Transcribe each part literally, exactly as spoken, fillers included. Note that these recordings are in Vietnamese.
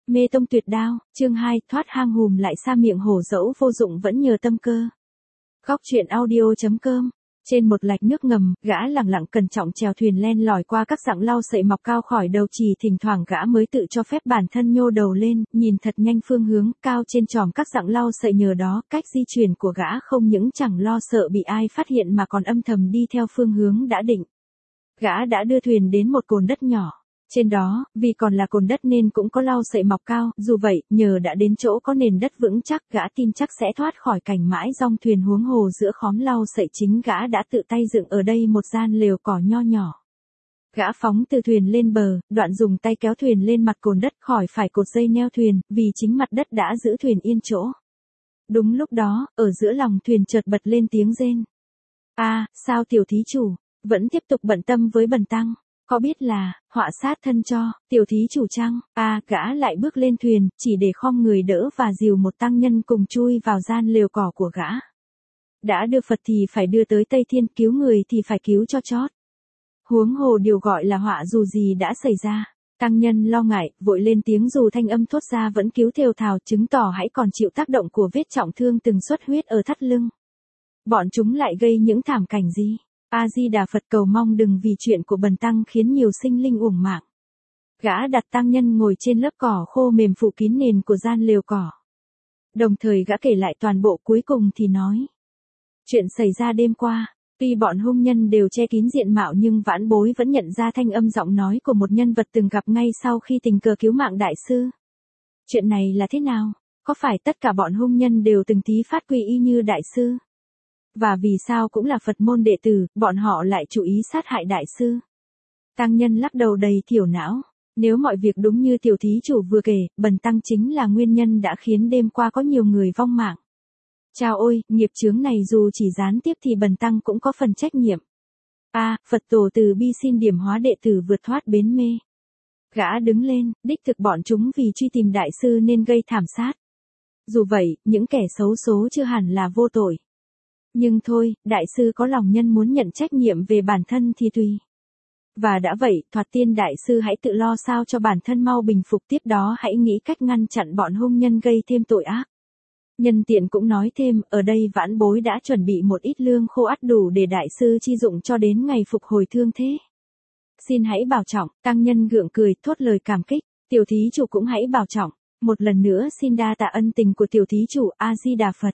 Mê tông tuyệt đao, chương hai, thoát hang hùm lại xa miệng hổ dẫu vô dụng vẫn nhờ tâm cơ. Góc truyện audio.com. Trên một lạch nước ngầm, gã lẳng lặng cẩn trọng chèo thuyền len lỏi qua các dặng lau sậy mọc cao khỏi đầu chì, thỉnh thoảng gã mới tự cho phép bản thân nhô đầu lên, nhìn thật nhanh phương hướng cao trên tròm các dặng lau sậy, nhờ đó, cách di chuyển của gã không những chẳng lo sợ bị ai phát hiện mà còn âm thầm đi theo phương hướng đã định. Gã đã đưa thuyền đến một cồn đất nhỏ. Trên đó, vì còn là cồn đất nên cũng có lau sậy mọc cao, dù vậy, nhờ đã đến chỗ có nền đất vững chắc, gã tin chắc sẽ thoát khỏi cảnh mãi dong thuyền, huống hồ giữa khóm lau sậy chính gã đã tự tay dựng ở đây một gian lều cỏ nho nhỏ. Gã phóng từ thuyền lên bờ, đoạn dùng tay kéo thuyền lên mặt cồn đất khỏi phải cột dây neo thuyền, vì chính mặt đất đã giữ thuyền yên chỗ. Đúng lúc đó, ở giữa lòng thuyền chợt bật lên tiếng rên. A, sao tiểu thí chủ, vẫn tiếp tục bận tâm với bần tăng. Có biết là, họa sát thân cho, tiểu thí chủ chăng? A, à, gã lại bước lên thuyền, chỉ để khom người đỡ và dìu một tăng nhân cùng chui vào gian lều cỏ của gã. Đã đưa Phật thì phải đưa tới Tây Thiên, cứu người thì phải cứu cho chót. Huống hồ điều gọi là họa dù gì đã xảy ra. Tăng nhân lo ngại, vội lên tiếng dù thanh âm thốt ra vẫn cứu thều thào, chứng tỏ hãy còn chịu tác động của vết trọng thương từng xuất huyết ở thắt lưng. Bọn chúng lại gây những thảm cảnh gì? A-di-đà Phật, cầu mong đừng vì chuyện của bần tăng khiến nhiều sinh linh uổng mạng. Gã đặt tăng nhân ngồi trên lớp cỏ khô mềm phủ kín nền của gian lều cỏ. Đồng thời gã kể lại toàn bộ, cuối cùng thì nói. Chuyện xảy ra đêm qua, tuy bọn hung nhân đều che kín diện mạo nhưng vãn bối vẫn nhận ra thanh âm giọng nói của một nhân vật từng gặp ngay sau khi tình cờ cứu mạng đại sư. Chuyện này là thế nào? Có phải tất cả bọn hung nhân đều từng tí phát quy y như đại sư? Và vì sao cũng là Phật môn đệ tử, bọn họ lại chủ ý sát hại đại sư? Tăng nhân lắc đầu đầy thiểu não. Nếu mọi việc đúng như tiểu thí chủ vừa kể, bần tăng chính là nguyên nhân đã khiến đêm qua có nhiều người vong mạng. Chao ôi, nghiệp chướng này dù chỉ gián tiếp thì bần tăng cũng có phần trách nhiệm. A, à, Phật tổ từ bi xin điểm hóa đệ tử vượt thoát bến mê. Gã đứng lên, đích thực bọn chúng vì truy tìm đại sư nên gây thảm sát. Dù vậy, những kẻ xấu số chưa hẳn là vô tội. Nhưng thôi, đại sư có lòng nhân muốn nhận trách nhiệm về bản thân thì tùy. Và đã vậy, thoạt tiên đại sư hãy tự lo sao cho bản thân mau bình phục, tiếp đó hãy nghĩ cách ngăn chặn bọn hung nhân gây thêm tội ác. Nhân tiện cũng nói thêm, ở đây vãn bối đã chuẩn bị một ít lương khô ắt đủ để đại sư chi dụng cho đến ngày phục hồi thương thế. Xin hãy bảo trọng, tăng nhân gượng cười, thốt lời cảm kích, tiểu thí chủ cũng hãy bảo trọng, một lần nữa xin đa tạ ân tình của tiểu thí chủ, A-di-đà Phật.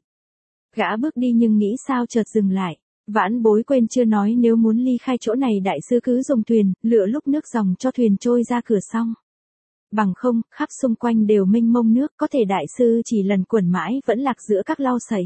Gã bước đi nhưng nghĩ sao chợt dừng lại. Vãn bối quên chưa nói, nếu muốn ly khai chỗ này đại sư cứ dùng thuyền, lựa lúc nước dòng cho thuyền trôi ra cửa xong. Bằng không, khắp xung quanh đều mênh mông nước, có thể đại sư chỉ lần quẩn mãi vẫn lạc giữa các lau sậy.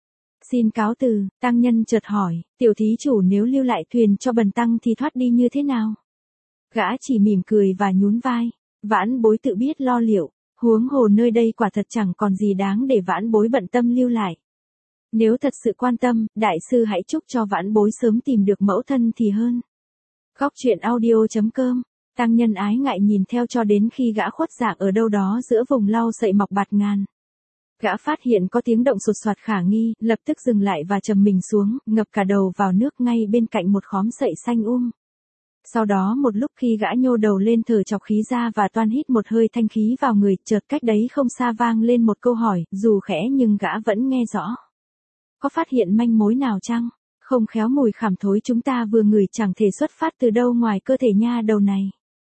Xin cáo từ, tăng nhân chợt hỏi, tiểu thí chủ nếu lưu lại thuyền cho bần tăng thì thoát đi như thế nào? Gã chỉ mỉm cười và nhún vai. Vãn bối tự biết lo liệu, huống hồ nơi đây quả thật chẳng còn gì đáng để vãn bối bận tâm lưu lại. Nếu thật sự quan tâm, đại sư hãy chúc cho vãn bối sớm tìm được mẫu thân thì hơn. Góc truyện audio.com. Tăng nhân ái ngại nhìn theo cho đến khi gã khuất dạng ở đâu đó giữa vùng lau sậy mọc bạt ngàn. Gã phát hiện có tiếng động sột soạt khả nghi, lập tức dừng lại và trầm mình xuống, ngập cả đầu vào nước ngay bên cạnh một khóm sậy xanh um. Sau đó một lúc khi gã nhô đầu lên thở chọc khí ra và toan hít một hơi thanh khí vào người, chợt cách đấy không xa vang lên một câu hỏi, dù khẽ nhưng gã vẫn nghe rõ. Có phát hiện manh mối nào chăng? Không khéo mùi khảm thối chúng ta vừa ngửi chẳng thể xuất phát từ đâu ngoài cơ thể nha đầu này.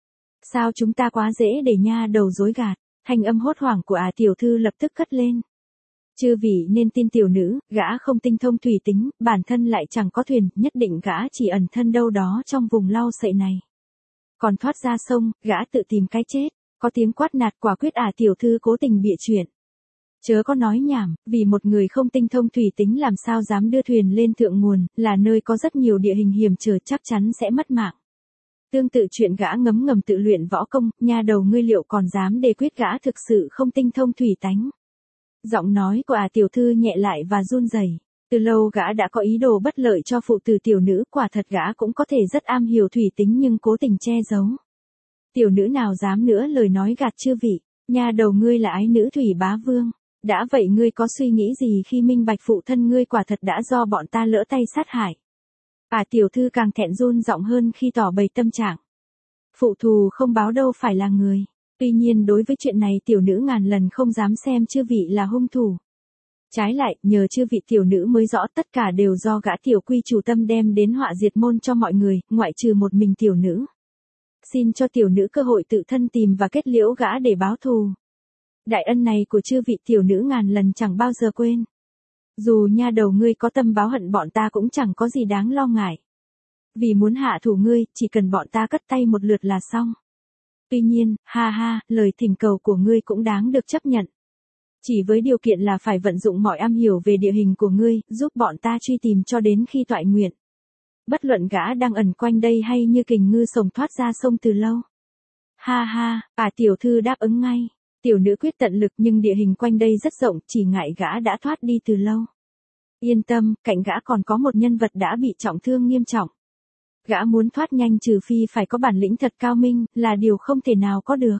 Sao chúng ta quá dễ để nha đầu dối gạt? Thanh âm hốt hoảng của à tiểu thư lập tức cất lên. Chư vị nên tin tiểu nữ, gã không tinh thông thủy tính, bản thân lại chẳng có thuyền, nhất định gã chỉ ẩn thân đâu đó trong vùng lau sậy này. Còn thoát ra sông, gã tự tìm cái chết. Có tiếng quát nạt, quả quyết à tiểu thư cố tình bịa chuyện. Chớ có nói nhảm, vì một người không tinh thông thủy tính làm sao dám đưa thuyền lên thượng nguồn, là nơi có rất nhiều địa hình hiểm trở, chắc chắn sẽ mất mạng. Tương tự chuyện gã ngấm ngầm tự luyện võ công, nha đầu ngươi liệu còn dám đề quyết gã thực sự không tinh thông thủy tánh. Giọng nói của à tiểu thư nhẹ lại và run rẩy. Từ lâu gã đã có ý đồ bất lợi cho phụ tử tiểu nữ, quả thật gã cũng có thể rất am hiểu thủy tính nhưng cố tình che giấu. Tiểu nữ nào dám nữa lời nói gạt chư vị, nha đầu ngươi là ái nữ thủy bá vương. Đã vậy ngươi có suy nghĩ gì khi minh bạch phụ thân ngươi quả thật đã do bọn ta lỡ tay sát hại? À tiểu thư càng thẹn run giọng hơn khi tỏ bày tâm trạng. Phụ thù không báo đâu phải là người. Tuy nhiên đối với chuyện này tiểu nữ ngàn lần không dám xem chư vị là hung thủ. Trái lại, nhờ chư vị tiểu nữ mới rõ tất cả đều do gã tiểu quy chủ tâm đem đến họa diệt môn cho mọi người, ngoại trừ một mình tiểu nữ. Xin cho tiểu nữ cơ hội tự thân tìm và kết liễu gã để báo thù. Đại ân này của chư vị tiểu nữ ngàn lần chẳng bao giờ quên. Dù nha đầu ngươi có tâm báo hận bọn ta cũng chẳng có gì đáng lo ngại. Vì muốn hạ thủ ngươi, chỉ cần bọn ta cất tay một lượt là xong. Tuy nhiên, ha ha, lời thỉnh cầu của ngươi cũng đáng được chấp nhận. Chỉ với điều kiện là phải vận dụng mọi am hiểu về địa hình của ngươi, giúp bọn ta truy tìm cho đến khi toại nguyện. Bất luận gã đang ẩn quanh đây hay như kình ngư sồng thoát ra sông từ lâu. Ha ha, à tiểu thư đáp ứng ngay. Tiểu nữ quyết tận lực nhưng địa hình quanh đây rất rộng, chỉ ngại gã đã thoát đi từ lâu. Yên tâm, cạnh gã còn có một nhân vật đã bị trọng thương nghiêm trọng. Gã muốn thoát nhanh trừ phi phải có bản lĩnh thật cao minh, là điều không thể nào có được.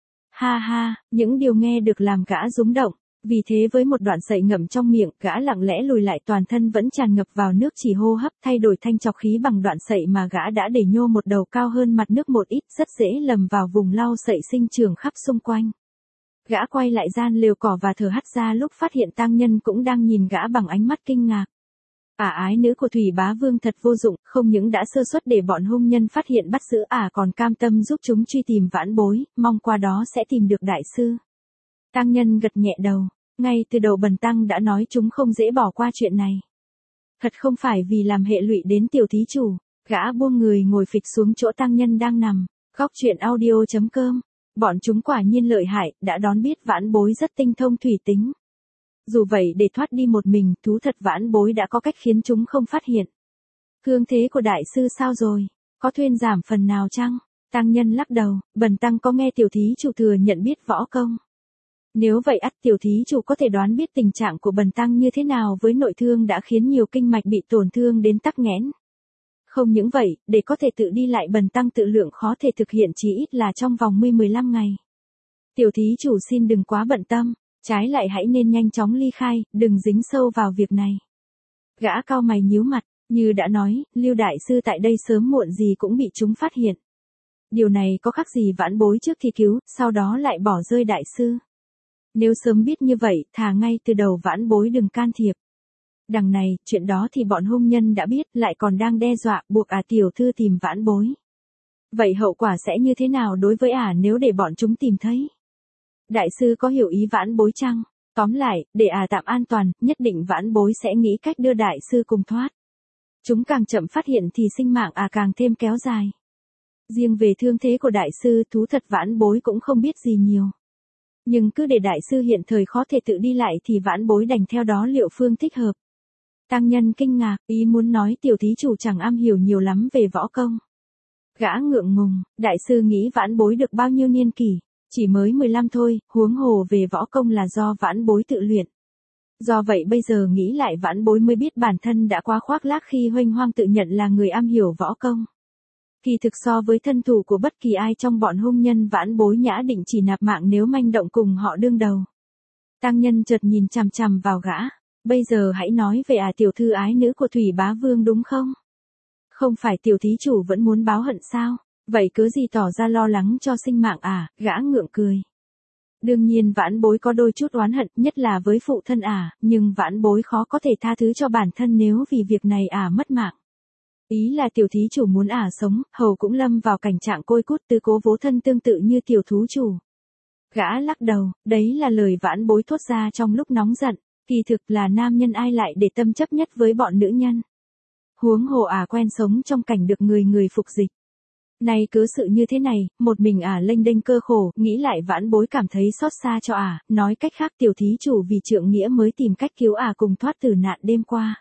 Ha ha, những điều nghe được làm gã rúng động. Vì thế với một đoạn sậy ngậm trong miệng, gã lặng lẽ lùi lại, toàn thân vẫn tràn ngập vào nước, chỉ hô hấp thay đổi thanh chọc khí bằng đoạn sậy mà gã đã để nhô một đầu cao hơn mặt nước một ít, rất dễ lầm vào vùng lau sậy sinh trưởng khắp xung quanh. Gã quay lại gian lều cỏ và thở hắt ra lúc phát hiện tang nhân cũng đang nhìn gã bằng ánh mắt kinh ngạc. Ả ái nữ của Thủy Bá Vương thật vô dụng, không những đã sơ suất để bọn hung nhân phát hiện bắt giữ Ả còn cam tâm giúp chúng truy tìm vãn bối, mong qua đó sẽ tìm được đại sư. Tang nhân gật nhẹ đầu, ngay từ đầu bần tăng đã nói chúng không dễ bỏ qua chuyện này. Thật không phải vì làm hệ lụy đến tiểu thí chủ, gã buông người ngồi phịch xuống chỗ tang nhân đang nằm, góc truyện audio chấm com. Bọn chúng quả nhiên lợi hại, đã đón biết vãn bối rất tinh thông thủy tính. Dù vậy để thoát đi một mình, thú thật vãn bối đã có cách khiến chúng không phát hiện. Thương thế của đại sư sao rồi? Có thuyên giảm phần nào chăng? Tăng nhân lắc đầu, bần tăng có nghe tiểu thí chủ thừa nhận biết võ công. Nếu vậy ắt tiểu thí chủ có thể đoán biết tình trạng của bần tăng như thế nào với nội thương đã khiến nhiều kinh mạch bị tổn thương đến tắc nghẽn. Không những vậy, để có thể tự đi lại bần tăng tự lượng khó thể thực hiện chỉ ít là trong vòng mười lăm ngày. Tiểu thí chủ xin đừng quá bận tâm, trái lại hãy nên nhanh chóng ly khai, đừng dính sâu vào việc này. Gã cau mày nhíu mặt, như đã nói, Lưu đại sư tại đây sớm muộn gì cũng bị chúng phát hiện. Điều này có khác gì vãn bối trước thi cứu, sau đó lại bỏ rơi đại sư. Nếu sớm biết như vậy, thà ngay từ đầu vãn bối đừng can thiệp. Đằng này, chuyện đó thì bọn hung nhân đã biết, lại còn đang đe dọa, buộc ả tiểu thư tìm vãn bối. Vậy hậu quả sẽ như thế nào đối với ả nếu để bọn chúng tìm thấy? Đại sư có hiểu ý vãn bối chăng? Tóm lại, để ả tạm an toàn, nhất định vãn bối sẽ nghĩ cách đưa đại sư cùng thoát. Chúng càng chậm phát hiện thì sinh mạng ả càng thêm kéo dài. Riêng về thương thế của đại sư, thú thật vãn bối cũng không biết gì nhiều. Nhưng cứ để đại sư hiện thời khó thể tự đi lại thì vãn bối đành theo đó liệu phương thích hợp. Tăng nhân kinh ngạc, ý muốn nói tiểu thí chủ chẳng am hiểu nhiều lắm về võ công. Gã ngượng ngùng, đại sư nghĩ vãn bối được bao nhiêu niên kỷ, chỉ mới mười lăm thôi, huống hồ về võ công là do vãn bối tự luyện. Do vậy bây giờ nghĩ lại vãn bối mới biết bản thân đã quá khoác lác khi huênh hoang tự nhận là người am hiểu võ công. Kỳ thực so với thân thủ của bất kỳ ai trong bọn hung nhân vãn bối nhã định chỉ nạp mạng nếu manh động cùng họ đương đầu. Tăng nhân chợt nhìn chằm chằm vào gã. Bây giờ hãy nói về à tiểu thư ái nữ của Thủy Bá Vương đúng không? Không phải tiểu thí chủ vẫn muốn báo hận sao? Vậy cớ gì tỏ ra lo lắng cho sinh mạng à? Gã ngượng cười. Đương nhiên vãn bối có đôi chút oán hận, nhất là với phụ thân ả, nhưng vãn bối khó có thể tha thứ cho bản thân nếu vì việc này ả mất mạng. Ý là tiểu thí chủ muốn ả sống, hầu cũng lâm vào cảnh trạng côi cút tứ cố vô thân tương tự như tiểu thú chủ. Gã lắc đầu, đấy là lời vãn bối thốt ra trong lúc nóng giận. Kỳ thực là nam nhân ai lại để tâm chấp nhất với bọn nữ nhân. Huống hồ ả quen sống trong cảnh được người người phục dịch. Nay cớ sự như thế này, một mình ả lênh đênh cơ khổ, nghĩ lại vãn bối cảm thấy xót xa cho ả, nói cách khác tiểu thí chủ vì trượng nghĩa mới tìm cách cứu ả cùng thoát tử nạn đêm qua.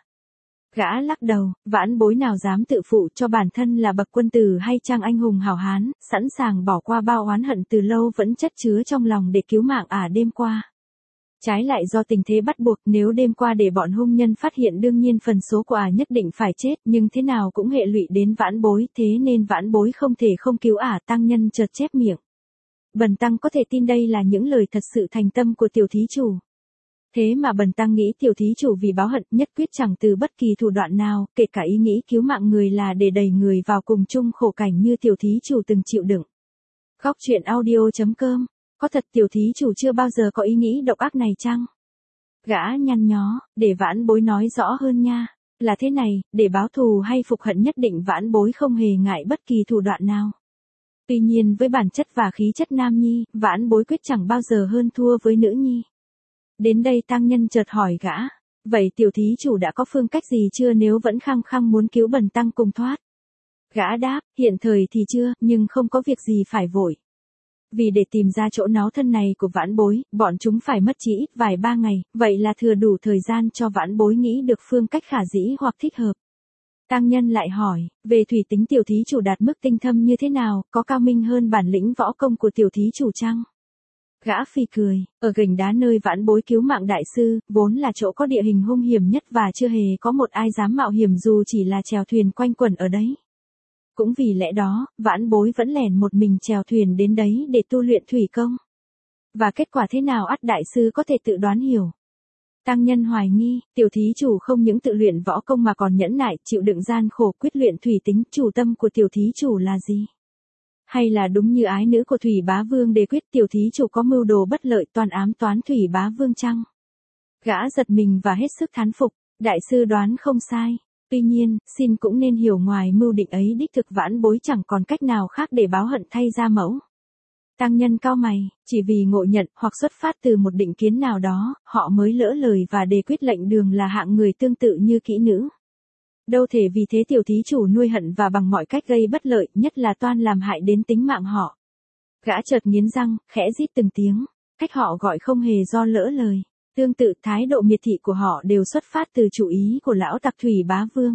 Gã lắc đầu, vãn bối nào dám tự phụ cho bản thân là bậc quân tử hay trang anh hùng hảo hán, sẵn sàng bỏ qua bao oán hận từ lâu vẫn chất chứa trong lòng để cứu mạng ả đêm qua. Trái lại do tình thế bắt buộc, nếu đêm qua để bọn hung nhân phát hiện đương nhiên phần số của ả nhất định phải chết, nhưng thế nào cũng hệ lụy đến vãn bối, thế nên vãn bối không thể không cứu ả. Tăng nhân chợt chép miệng. Bần tăng có thể tin đây là những lời thật sự thành tâm của tiểu thí chủ. Thế mà bần tăng nghĩ tiểu thí chủ vì báo hận nhất quyết chẳng từ bất kỳ thủ đoạn nào, kể cả ý nghĩ cứu mạng người là để đẩy người vào cùng chung khổ cảnh như tiểu thí chủ từng chịu đựng. Góc truyện audio.com. Có thật tiểu thí chủ chưa bao giờ có ý nghĩ độc ác này chăng? Gã nhăn nhó, để Vãn Bối nói rõ hơn nha. Là thế này, để báo thù hay phục hận nhất định Vãn Bối không hề ngại bất kỳ thủ đoạn nào. Tuy nhiên với bản chất và khí chất nam nhi, Vãn Bối quyết chẳng bao giờ hơn thua với nữ nhi. Đến đây tăng nhân chợt hỏi gã, vậy tiểu thí chủ đã có phương cách gì chưa nếu vẫn khăng khăng muốn cứu bần tăng cùng thoát? Gã đáp, hiện thời thì chưa, nhưng không có việc gì phải vội. Vì để tìm ra chỗ náu thân này của Vãn Bối, bọn chúng phải mất chỉ ít vài ba ngày, vậy là thừa đủ thời gian cho Vãn Bối nghĩ được phương cách khả dĩ hoặc thích hợp. Tăng nhân lại hỏi, về thủy tính tiểu thí chủ đạt mức tinh thâm như thế nào, có cao minh hơn bản lĩnh võ công của tiểu thí chủ chăng? Gã phì cười, ở gành đá nơi Vãn Bối cứu mạng đại sư, vốn là chỗ có địa hình hung hiểm nhất và chưa hề có một ai dám mạo hiểm dù chỉ là chèo thuyền quanh quẩn ở đấy. Cũng vì lẽ đó, Vãn Bối vẫn lẻn một mình chèo thuyền đến đấy để tu luyện thủy công. Và kết quả thế nào ắt đại sư có thể tự đoán hiểu. Tăng nhân hoài nghi, tiểu thí chủ không những tự luyện võ công mà còn nhẫn nại, chịu đựng gian khổ quyết luyện thủy tính, chủ tâm của tiểu thí chủ là gì? Hay là đúng như ái nữ của Thủy Bá Vương đề quyết tiểu thí chủ có mưu đồ bất lợi toàn ám toán Thủy Bá Vương chăng? Gã giật mình và hết sức thán phục, đại sư đoán không sai. Tuy nhiên, xin cũng nên hiểu ngoài mưu định ấy đích thực Vãn Bối chẳng còn cách nào khác để báo hận thay ra mẫu. Tăng nhân cau mày, chỉ vì ngộ nhận hoặc xuất phát từ một định kiến nào đó, họ mới lỡ lời và đề quyết lệnh đường là hạng người tương tự như kỹ nữ. Đâu thể vì thế tiểu thí chủ nuôi hận và bằng mọi cách gây bất lợi, nhất là toan làm hại đến tính mạng họ. Gã chợt nghiến răng, khẽ rít từng tiếng, cách họ gọi không hề do lỡ lời. Tương tự thái độ miệt thị của họ đều xuất phát từ chủ ý của lão tặc Thủy Bá Vương.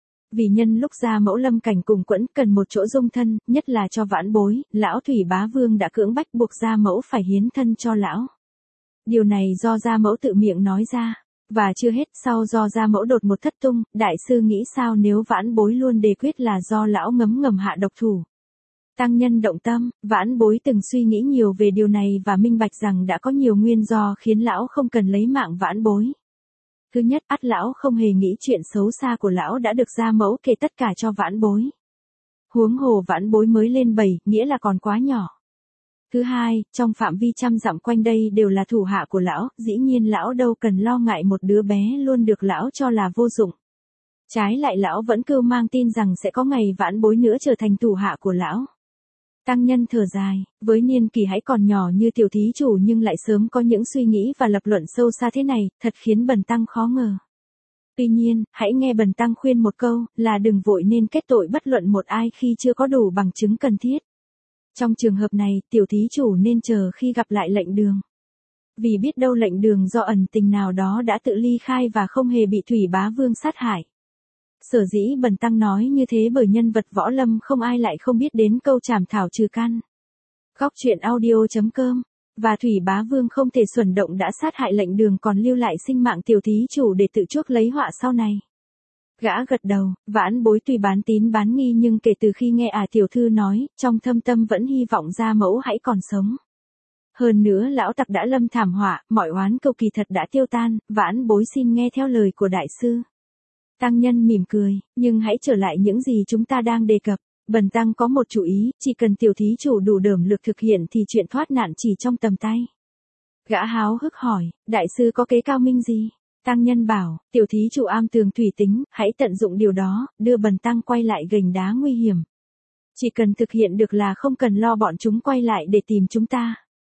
Vì nhân lúc ra mẫu lâm cảnh cùng quẫn cần một chỗ dung thân, nhất là cho Vãn Bối, lão Thủy Bá Vương đã cưỡng bách buộc gia mẫu phải hiến thân cho lão. Điều này do gia mẫu tự miệng nói ra. Và chưa hết, sau do gia mẫu đột một thất tung, đại sư nghĩ sao nếu Vãn Bối luôn đề quyết là do lão ngấm ngầm hạ độc thủ. Tăng nhân động tâm, Vãn Bối từng suy nghĩ nhiều về điều này và minh bạch rằng đã có nhiều nguyên do khiến lão không cần lấy mạng Vãn Bối. Thứ nhất, ắt lão không hề nghĩ chuyện xấu xa của lão đã được gia mẫu kể tất cả cho Vãn Bối. Huống hồ Vãn Bối mới lên bảy, nghĩa là còn quá nhỏ. Thứ hai, trong phạm vi trăm dặm quanh đây đều là thủ hạ của lão, dĩ nhiên lão đâu cần lo ngại một đứa bé luôn được lão cho là vô dụng. Trái lại lão vẫn cưu mang tin rằng sẽ có ngày Vãn Bối nữa trở thành thủ hạ của lão. Tăng nhân thở dài, với niên kỳ hãy còn nhỏ như tiểu thí chủ nhưng lại sớm có những suy nghĩ và lập luận sâu xa thế này, thật khiến bần tăng khó ngờ. Tuy nhiên, hãy nghe bần tăng khuyên một câu, là đừng vội nên kết tội bất luận một ai khi chưa có đủ bằng chứng cần thiết. Trong trường hợp này, tiểu thí chủ nên chờ khi gặp lại lệnh đường. Vì biết đâu lệnh đường do ẩn tình nào đó đã tự ly khai và không hề bị Thủy Bá Vương sát hại. Sở dĩ bần tăng nói như thế bởi nhân vật võ lâm không ai lại không biết đến câu trảm thảo trừ căn. Góc truyện audio.com. Và Thủy Bá Vương không thể xuẩn động đã sát hại lệnh đường còn lưu lại sinh mạng tiểu thí chủ để tự chuốc lấy họa sau này. Gã gật đầu, Vãn Bối tuy bán tín bán nghi nhưng kể từ khi nghe ả tiểu thư nói, trong thâm tâm vẫn hy vọng gia mẫu hãy còn sống. Hơn nữa lão tặc đã lâm thảm họa, mọi oán câu kỳ thật đã tiêu tan, Vãn Bối xin nghe theo lời của đại sư. Tăng nhân mỉm cười, nhưng hãy trở lại những gì chúng ta đang đề cập. Bần tăng có một chủ ý, chỉ cần tiểu thí chủ đủ đởm lực thực hiện thì chuyện thoát nạn chỉ trong tầm tay. Gã háo hức hỏi, đại sư có kế cao minh gì? Tăng nhân bảo, tiểu thí chủ am tường thủy tính, hãy tận dụng điều đó, đưa bần tăng quay lại gành đá nguy hiểm. Chỉ cần thực hiện được là không cần lo bọn chúng quay lại để tìm chúng ta.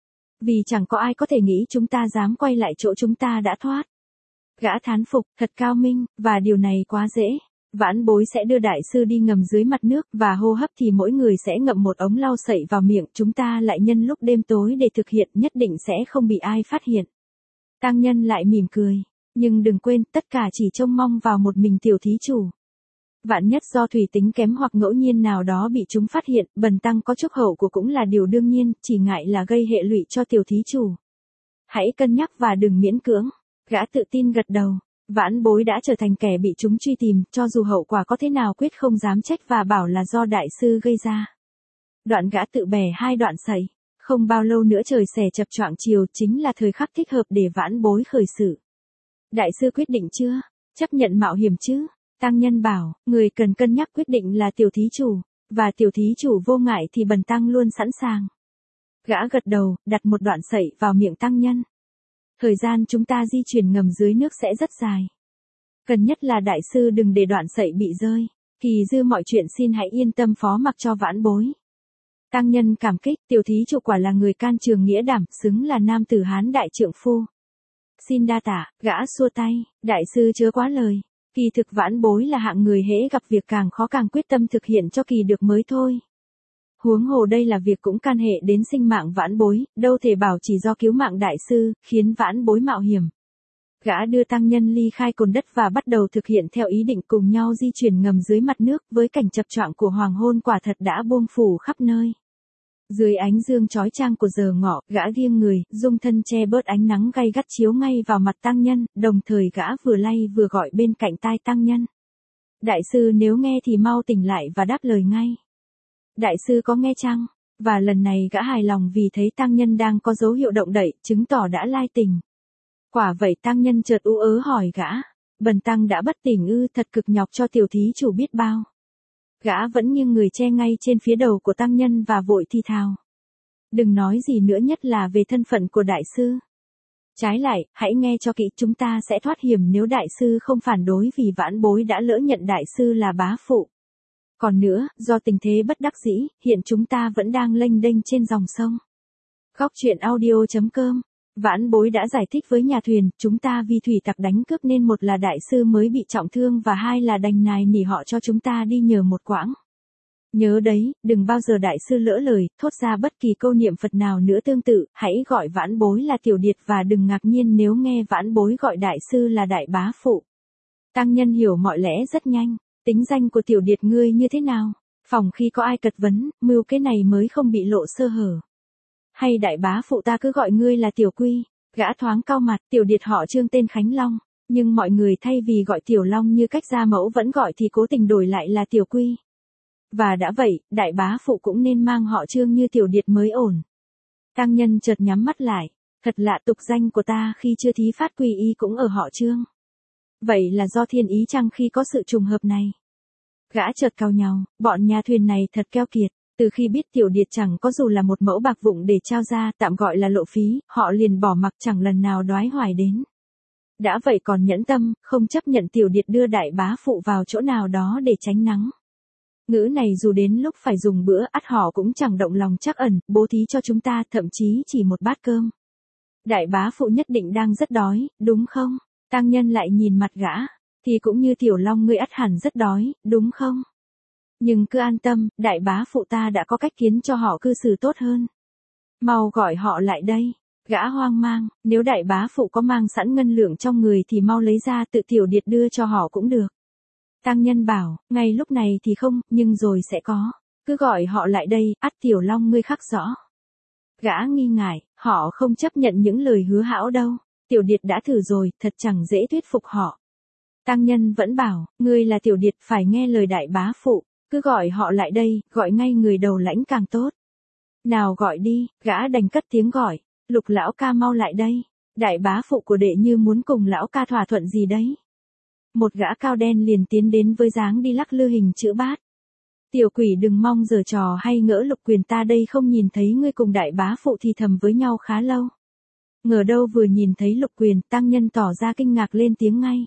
Vì chẳng có ai có thể nghĩ chúng ta dám quay lại chỗ chúng ta đã thoát. Gã thán phục, thật cao minh, và điều này quá dễ. Vãn Bối sẽ đưa đại sư đi ngầm dưới mặt nước, và hô hấp thì mỗi người sẽ ngậm một ống lau sậy vào miệng, chúng ta lại nhân lúc đêm tối để thực hiện, nhất định sẽ không bị ai phát hiện. Tăng nhân lại mỉm cười, nhưng đừng quên, tất cả chỉ trông mong vào một mình tiểu thí chủ. Vạn nhất do thủy tính kém hoặc ngẫu nhiên nào đó bị chúng phát hiện, bần tăng có chút hậu của cũng là điều đương nhiên, chỉ ngại là gây hệ lụy cho tiểu thí chủ. Hãy cân nhắc và đừng miễn cưỡng. Gã tự tin gật đầu. Vãn Bối đã trở thành kẻ bị chúng truy tìm, cho dù hậu quả có thế nào quyết không dám trách và bảo là do đại sư gây ra. Đoạn gã tự bẻ hai đoạn sậy. Không bao lâu nữa trời xẻ chập choạng chiều, chính là thời khắc thích hợp để Vãn Bối khởi sự. Đại sư quyết định chưa? Chấp nhận mạo hiểm chứ? Tăng nhân bảo, người cần cân nhắc quyết định là tiểu thí chủ. Và tiểu thí chủ vô ngại thì bần tăng luôn sẵn sàng. Gã gật đầu, đặt một đoạn sậy vào miệng tăng nhân. Thời gian chúng ta di chuyển ngầm dưới nước sẽ rất dài. Cần nhất là đại sư đừng để đoạn sậy bị rơi. Kỳ dư mọi chuyện xin hãy yên tâm phó mặc cho vãn bối. Tăng nhân cảm kích, tiểu thí chủ quả là người can trường nghĩa đảm, xứng là nam tử Hán đại trượng phu. Xin đa tạ, gã xua tay, đại sư chớ quá lời. Kỳ thực vãn bối là hạng người hễ gặp việc càng khó càng quyết tâm thực hiện cho kỳ được mới thôi. Huống hồ đây là việc cũng can hệ đến sinh mạng vãn bối, đâu thể bảo chỉ do cứu mạng đại sư, khiến vãn bối mạo hiểm. Gã đưa tăng nhân ly khai cồn đất và bắt đầu thực hiện theo ý định cùng nhau di chuyển ngầm dưới mặt nước với cảnh chập choạng của hoàng hôn quả thật đã buông phủ khắp nơi. Dưới ánh dương chói chang của giờ ngọ, gã nghiêng người, dung thân che bớt ánh nắng gay gắt chiếu ngay vào mặt tăng nhân, đồng thời gã vừa lay vừa gọi bên cạnh tai tăng nhân. Đại sư nếu nghe thì mau tỉnh lại và đáp lời ngay. Đại sư có nghe chăng? Và lần này gã hài lòng vì thấy tăng nhân đang có dấu hiệu động đậy, chứng tỏ đã lai tỉnh. Quả vậy tăng nhân chợt ú ớ hỏi gã, bần tăng đã bất tỉnh ư, thật cực nhọc cho tiểu thí chủ biết bao. Gã vẫn nghiêng người che ngay trên phía đầu của tăng nhân và vội thi thào. Đừng nói gì nữa, nhất là về thân phận của đại sư. Trái lại, hãy nghe cho kỹ, chúng ta sẽ thoát hiểm nếu đại sư không phản đối vì vãn bối đã lỡ nhận đại sư là bá phụ. Còn nữa, do tình thế bất đắc dĩ, hiện chúng ta vẫn đang lênh đênh trên dòng sông. Góc truyện audio chấm com. Vãn bối đã giải thích với nhà thuyền, chúng ta vì thủy tặc đánh cướp nên một là đại sư mới bị trọng thương và hai là đành nài nỉ họ cho chúng ta đi nhờ một quãng. Nhớ đấy, đừng bao giờ đại sư lỡ lời, thốt ra bất kỳ câu niệm Phật nào nữa tương tự, hãy gọi vãn bối là tiểu điệt và đừng ngạc nhiên nếu nghe vãn bối gọi đại sư là đại bá phụ. Tăng nhân hiểu mọi lẽ rất nhanh, tính danh của tiểu điệt ngươi như thế nào? Phòng khi có ai cật vấn, mưu cái này mới không bị lộ sơ hở. Hay đại bá phụ ta cứ gọi ngươi là tiểu quy, gã thoáng cau mặt, tiểu điệt họ Trương tên Khánh Long, nhưng mọi người thay vì gọi tiểu Long như cách gia mẫu vẫn gọi thì cố tình đổi lại là tiểu quy. Và đã vậy, đại bá phụ cũng nên mang họ Trương như tiểu điệt mới ổn. Tăng nhân chợt nhắm mắt lại, thật lạ, tục danh của ta khi chưa thí phát quy y cũng ở họ Trương. Vậy là do thiên ý chăng khi có sự trùng hợp này? Gã chợt cau nhàu, bọn nhà thuyền này thật keo kiệt. Từ khi biết tiểu điệt chẳng có dù là một mẫu bạc vụng để trao ra, tạm gọi là lộ phí, họ liền bỏ mặc chẳng lần nào đoái hoài đến. Đã vậy còn nhẫn tâm, không chấp nhận tiểu điệt đưa đại bá phụ vào chỗ nào đó để tránh nắng. Ngữ này dù đến lúc phải dùng bữa ắt họ cũng chẳng động lòng trắc ẩn, bố thí cho chúng ta, thậm chí chỉ một bát cơm. Đại bá phụ nhất định đang rất đói, đúng không? Tăng nhân lại nhìn mặt gã, thì cũng như tiểu Long ngươi ắt hẳn rất đói, đúng không? Nhưng cứ an tâm, đại bá phụ ta đã có cách khiến cho họ cư xử tốt hơn. Mau gọi họ lại đây. Gã hoang mang, nếu đại bá phụ có mang sẵn ngân lượng trong người thì mau lấy ra tự tiểu điệt đưa cho họ cũng được. Tăng nhân bảo, ngay lúc này thì không, nhưng rồi sẽ có. Cứ gọi họ lại đây, ắt tiểu Long ngươi khắc rõ. Gã nghi ngại, họ không chấp nhận những lời hứa hão đâu. Tiểu điệt đã thử rồi, thật chẳng dễ thuyết phục họ. Tăng nhân vẫn bảo, ngươi là tiểu điệt phải nghe lời đại bá phụ. Cứ gọi họ lại đây, gọi ngay người đầu lãnh càng tốt. Nào gọi đi, gã đành cất tiếng gọi, Lục lão ca mau lại đây. Đại bá phụ của đệ như muốn cùng lão ca thỏa thuận gì đấy. Một gã cao đen liền tiến đến với dáng đi lắc lư hình chữ bát. Tiểu quỷ đừng mong giở trò hay ngỡ Lục Quyền ta đây không nhìn thấy ngươi cùng đại bá phụ thì thầm với nhau khá lâu. Ngờ đâu vừa nhìn thấy Lục Quyền, tăng nhân tỏ ra kinh ngạc lên tiếng ngay.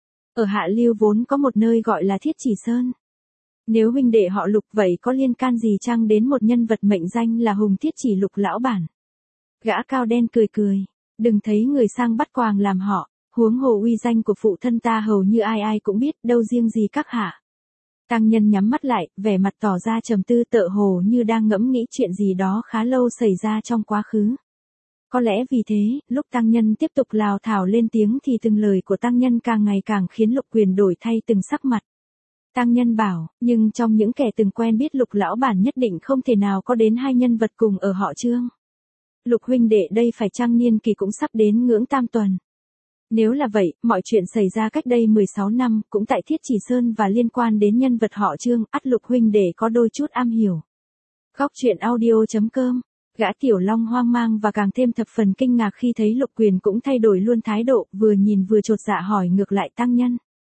Ở Hạ Lưu vốn có một nơi gọi là Thiết Chỉ Sơn. Nếu huynh đệ họ Lục vậy có liên can gì chăng đến một nhân vật mệnh danh là Hùng Thiết Chỉ Lục lão bản. Gã cao đen cười cười, đừng thấy người sang bắt quàng làm họ, huống hồ uy danh của phụ thân ta hầu như ai ai cũng biết, đâu riêng gì các hạ. Tăng nhân nhắm mắt lại, vẻ mặt tỏ ra trầm tư, tựa hồ như đang ngẫm nghĩ chuyện gì đó khá lâu xảy ra trong quá khứ. Có lẽ vì thế, lúc tăng nhân tiếp tục lào thảo lên tiếng thì từng lời của tăng nhân càng ngày càng khiến Lục Quyền đổi thay từng sắc mặt. Tăng nhân bảo, nhưng trong những kẻ từng quen biết Lục lão bản nhất định không thể nào có đến hai nhân vật cùng ở họ Trương. Lục huynh đệ đây phải chăng niên kỳ cũng sắp đến ngưỡng tam tuần. Nếu là vậy, mọi chuyện xảy ra cách đây mười sáu năm, cũng tại Thiết Chỉ Sơn và liên quan đến nhân vật họ Trương, ắt Lục huynh đệ có đôi chút am hiểu. Góc truyện audio chấm com. Gã tiểu Long hoang mang và càng thêm thập phần kinh ngạc khi thấy Lục Quyền cũng thay đổi luôn thái độ, vừa nhìn vừa chột dạ hỏi ngược lại tăng nhân.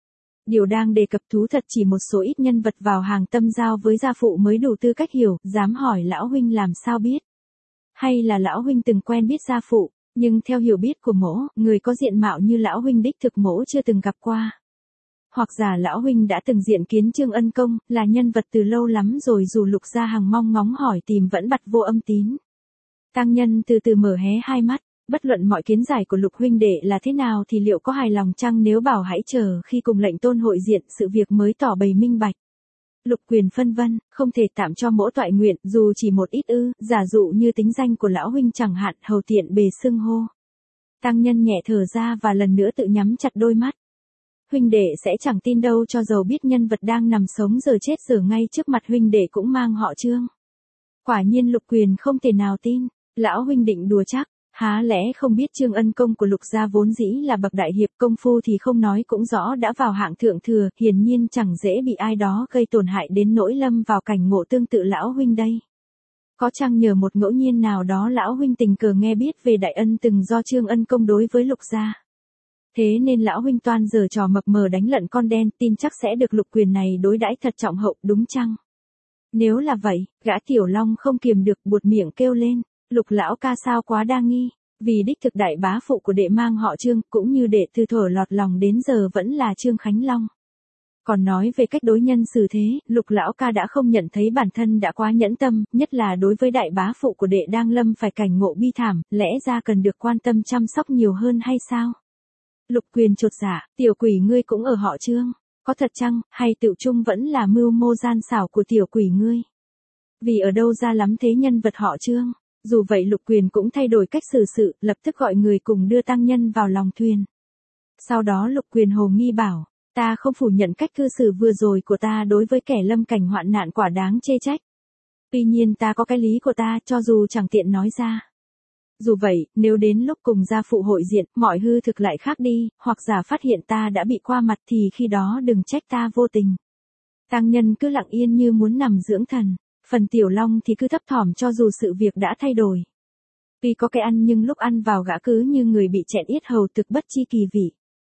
Điều đang đề cập thú thật chỉ một số ít nhân vật vào hàng tâm giao với gia phụ mới đủ tư cách hiểu, dám hỏi lão huynh làm sao biết. Hay là lão huynh từng quen biết gia phụ, nhưng theo hiểu biết của mỗ, người có diện mạo như lão huynh đích thực mỗ chưa từng gặp qua. Hoặc giả lão huynh đã từng diện kiến Trương Ân Công, là nhân vật từ lâu lắm rồi dù Lục Gia Hằng mong ngóng hỏi tìm vẫn bặt vô âm tín. Tăng nhân từ từ mở hé hai mắt, bất luận mọi kiến giải của Lục huynh đệ là thế nào thì liệu có hài lòng chăng nếu bảo hãy chờ khi cùng lệnh tôn hội diện sự việc mới tỏ bày minh bạch. Lục Quyền phân vân, không thể tạm cho mỗ toại nguyện dù chỉ một ít ư, giả dụ như tính danh của lão huynh chẳng hạn hầu tiện bề xưng hô. Tăng nhân nhẹ thở ra và lần nữa tự nhắm chặt đôi mắt. Huynh đệ sẽ chẳng tin đâu cho dầu biết nhân vật đang nằm sống giờ chết giờ ngay trước mặt huynh đệ cũng mang họ Trương. Quả nhiên Lục Quyền không thể nào tin, lão huynh định đùa chắc, há lẽ không biết Trương Ân Công của Lục gia vốn dĩ là bậc đại hiệp công phu thì không nói cũng rõ đã vào hạng thượng thừa, hiển nhiên chẳng dễ bị ai đó gây tổn hại đến nỗi lâm vào cảnh ngộ tương tự lão huynh đây. Có chăng nhờ một ngẫu nhiên nào đó lão huynh tình cờ nghe biết về đại ân từng do Trương Ân Công đối với Lục gia. Thế nên lão huynh toan giở trò mập mờ đánh lận con đen, tin chắc sẽ được Lục Quyền này đối đãi thật trọng hậu, đúng chăng? Nếu là vậy, gã Tiểu Long không kiềm được buột miệng kêu lên, Lục lão ca sao quá đa nghi, vì đích thực đại bá phụ của đệ mang họ Trương, cũng như đệ từ thuở lọt lòng đến giờ vẫn là Trương Khánh Long. Còn nói về cách đối nhân xử thế, Lục lão ca đã không nhận thấy bản thân đã quá nhẫn tâm, nhất là đối với đại bá phụ của đệ đang lâm phải cảnh ngộ bi thảm, lẽ ra cần được quan tâm chăm sóc nhiều hơn hay sao? Lục Quyền chột dạ, tiểu quỷ ngươi cũng ở họ Trương, có thật chăng, hay tự chung vẫn là mưu mô gian xảo của tiểu quỷ ngươi? Vì ở đâu ra lắm thế nhân vật họ Trương? Dù vậy Lục Quyền cũng thay đổi cách xử sự, lập tức gọi người cùng đưa tăng nhân vào lòng thuyền. Sau đó Lục Quyền hồ nghi bảo, ta không phủ nhận cách cư xử vừa rồi của ta đối với kẻ lâm cảnh hoạn nạn quả đáng chê trách. Tuy nhiên ta có cái lý của ta cho dù chẳng tiện nói ra. Dù vậy, nếu đến lúc cùng gia phụ hội diện, mọi hư thực lại khác đi, hoặc giả phát hiện ta đã bị qua mặt thì khi đó đừng trách ta vô tình. Tăng nhân cứ lặng yên như muốn nằm dưỡng thần, phần Tiểu Long thì cứ thấp thỏm cho dù sự việc đã thay đổi. Tuy có cái ăn nhưng lúc ăn vào gã cứ như người bị chẹn yết hầu thực bất chi kỳ vị.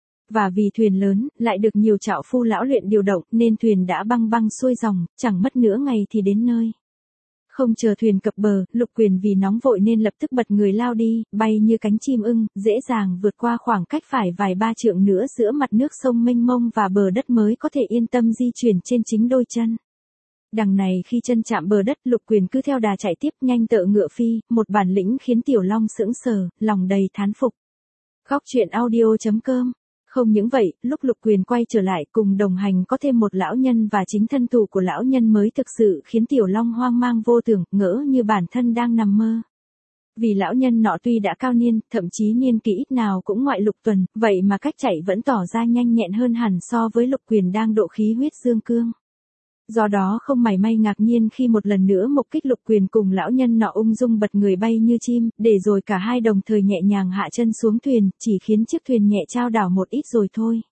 Và vì thuyền lớn, lại được nhiều trạo phu lão luyện điều động nên thuyền đã băng băng xuôi dòng, chẳng mất nửa ngày thì đến nơi. Không chờ thuyền cập bờ, Lục Quyền vì nóng vội nên lập tức bật người lao đi, bay như cánh chim ưng, dễ dàng vượt qua khoảng cách phải vài ba trượng nữa giữa mặt nước sông mênh mông và bờ đất mới có thể yên tâm di chuyển trên chính đôi chân. Đằng này khi chân chạm bờ đất, Lục Quyền cứ theo đà chạy tiếp nhanh tựa ngựa phi, một bản lĩnh khiến Tiểu Long sững sờ, lòng đầy thán phục. Góc truyện audio chấm com. Không những vậy, lúc Lục Quyền quay trở lại cùng đồng hành có thêm một lão nhân và chính thân thủ của lão nhân mới thực sự khiến Tiểu Long hoang mang vô tưởng, ngỡ như bản thân đang nằm mơ. Vì lão nhân nọ tuy đã cao niên, thậm chí niên kỷ ít nào cũng ngoại lục tuần, vậy mà cách chạy vẫn tỏ ra nhanh nhẹn hơn hẳn so với Lục Quyền đang độ khí huyết dương cương. Do đó không mảy may ngạc nhiên khi một lần nữa mục kích Lục Quyền cùng lão nhân nọ ung dung bật người bay như chim, để rồi cả hai đồng thời nhẹ nhàng hạ chân xuống thuyền, chỉ khiến chiếc thuyền nhẹ trao đảo một ít rồi thôi.